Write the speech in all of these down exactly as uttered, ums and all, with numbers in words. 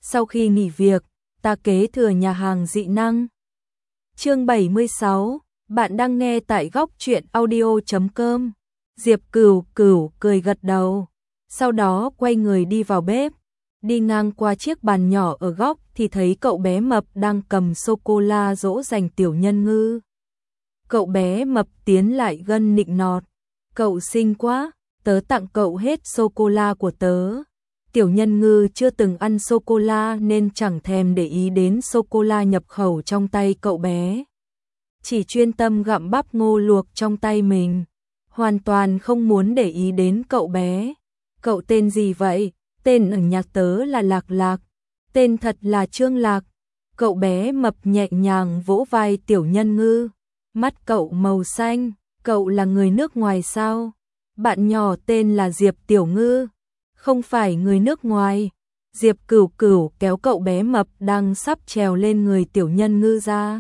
Sau khi nghỉ việc, ta kế thừa nhà hàng dị năng. Chương bảy mươi sáu, bạn đang nghe tại góc truyện audio chấm com. Diệp Cửu Cửu cười gật đầu, sau đó quay người đi vào bếp. Đi ngang qua chiếc bàn nhỏ ở góc thì thấy cậu bé mập đang cầm sô-cô-la dỗ dành Tiểu Nhân Ngư. Cậu bé mập tiến lại gần nịnh nọt, cậu xinh quá, tớ tặng cậu hết sô-cô-la của tớ. Tiểu Nhân Ngư chưa từng ăn sô-cô-la nên chẳng thèm để ý đến sô-cô-la nhập khẩu trong tay cậu bé. Chỉ chuyên tâm gặm bắp ngô luộc trong tay mình, hoàn toàn không muốn để ý đến cậu bé. Cậu tên gì vậy? Tên ở nhà tớ là Lạc Lạc, tên thật là Trương Lạc. Cậu bé mập nhẹ nhàng vỗ vai Tiểu Nhân Ngư, mắt cậu màu xanh. Cậu là người nước ngoài sao? Bạn nhỏ tên là Diệp Tiểu Ngư, không phải người nước ngoài. Diệp Cửu Cửu kéo cậu bé mập đang sắp trèo lên người Tiểu Nhân Ngư ra.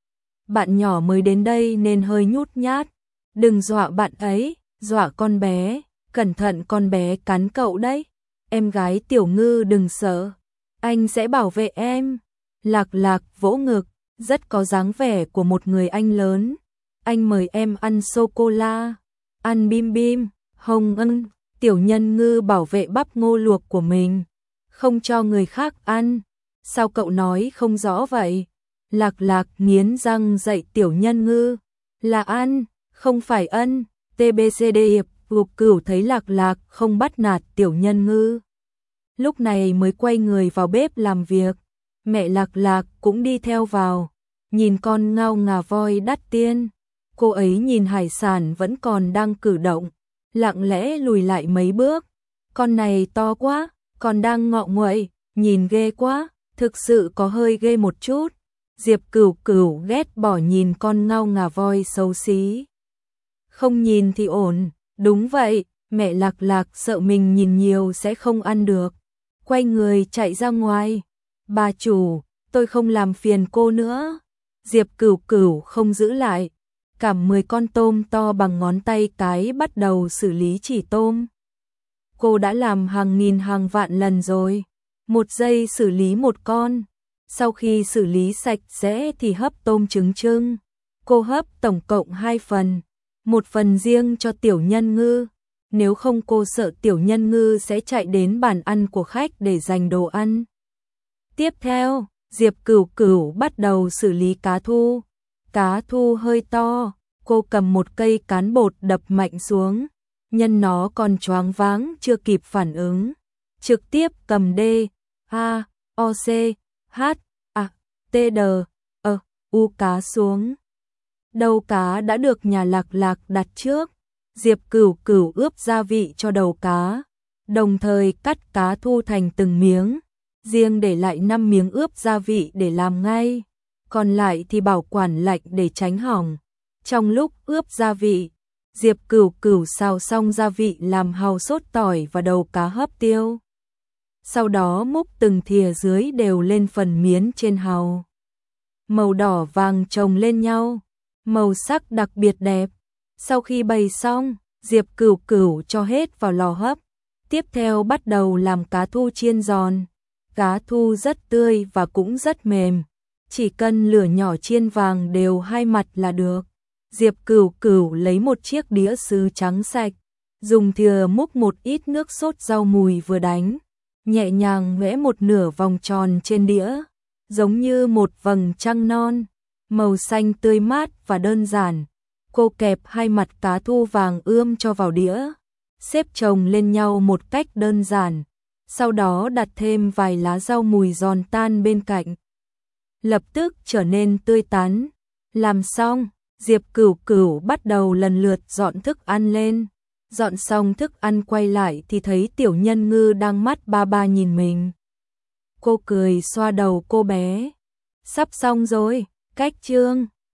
Bạn nhỏ mới đến đây nên hơi nhút nhát, đừng dọa bạn ấy, dọa con bé, cẩn thận con bé cắn cậu đấy. Em gái Tiểu Ngư đừng sợ, anh sẽ bảo vệ em. Lạc Lạc vỗ ngực, rất có dáng vẻ của một người anh lớn. Anh mời em ăn sô-cô-la, ăn bim bim, hồng ân. Tiểu Nhân Ngư bảo vệ bắp ngô luộc của mình, không cho người khác ăn. Sao cậu nói không rõ vậy? Lạc Lạc nghiến răng dạy Tiểu Nhân Ngư, là ăn, không phải ân. tê bê xê đê Hiệp Cửu Cửu thấy Lạc Lạc không bắt nạt Tiểu Nhân Ngư, lúc này mới quay người vào bếp làm việc. Mẹ Lạc Lạc cũng đi theo vào, nhìn con ngao ngà voi đắt tiền. Cô ấy nhìn hải sản vẫn còn đang cử động, lặng lẽ lùi lại mấy bước. Con này to quá, còn đang ngọ nguậy, nhìn ghê quá, thực sự có hơi ghê một chút. Diệp Cửu Cửu ghét bỏ nhìn con ngao ngà voi xấu xí. Không nhìn thì ổn, đúng vậy, mẹ Lạc Lạc sợ mình nhìn nhiều sẽ không ăn được. Quay người chạy ra ngoài. Bà chủ, tôi không làm phiền cô nữa. Diệp Cửu Cửu không giữ lại. Cảm mười con tôm to bằng ngón tay cái bắt đầu xử lý chỉ tôm. Cô đã làm hàng nghìn hàng vạn lần rồi. Một giây xử lý một con. Sau khi xử lý sạch sẽ thì hấp tôm trứng trưng. Cô hấp tổng cộng hai phần. Một phần riêng cho Tiểu Nhân Ngư. Nếu không cô sợ Tiểu Nhân Ngư sẽ chạy đến bàn ăn của khách để giành đồ ăn. Tiếp theo, Diệp Cửu Cửu bắt đầu xử lý cá thu. Cá thu hơi to, cô cầm một cây cán bột đập mạnh xuống. Nhân nó còn choáng váng chưa kịp phản ứng, trực tiếp cầm D, A, O, C, H, A, T, D, E, U cá xuống. Đầu cá đã được nhà Lạc Lạc đặt trước. Diệp Cửu Cửu ướp gia vị cho đầu cá, đồng thời cắt cá thu thành từng miếng, riêng để lại năm miếng ướp gia vị để làm ngay, còn lại thì bảo quản lạnh để tránh hỏng. Trong lúc ướp gia vị, Diệp Cửu Cửu xào xong gia vị làm hàu sốt tỏi và đầu cá hấp tiêu. Sau đó múc từng thìa dưới đều lên phần miến trên hàu. Màu đỏ vàng chồng lên nhau, màu sắc đặc biệt đẹp. Sau khi bày xong, Diệp Cửu Cửu cho hết vào lò hấp. Tiếp theo bắt đầu làm cá thu chiên giòn. Cá thu rất tươi và cũng rất mềm, chỉ cần lửa nhỏ chiên vàng đều hai mặt là được. Diệp Cửu Cửu lấy một chiếc đĩa sứ trắng sạch, dùng thìa múc một ít nước sốt rau mùi vừa đánh, nhẹ nhàng vẽ một nửa vòng tròn trên đĩa, giống như một vầng trăng non, màu xanh tươi mát và đơn giản. Cô kẹp hai mặt cá thu vàng ươm cho vào đĩa, xếp chồng lên nhau một cách đơn giản, sau đó đặt thêm vài lá rau mùi giòn tan bên cạnh. Lập tức trở nên tươi tắn. Làm xong, Diệp Cửu Cửu bắt đầu lần lượt dọn thức ăn lên. Dọn xong thức ăn quay lại thì thấy Tiểu Nhân Ngư đang mắt ba ba nhìn mình. Cô cười xoa đầu cô bé. Sắp xong rồi, cách chương.